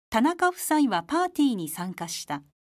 田中夫妻はパーティーに参加した。